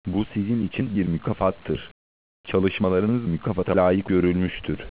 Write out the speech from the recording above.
Bu sizin için bir mükafattır. Çalışmalarınız mükafata layık görülmüştür.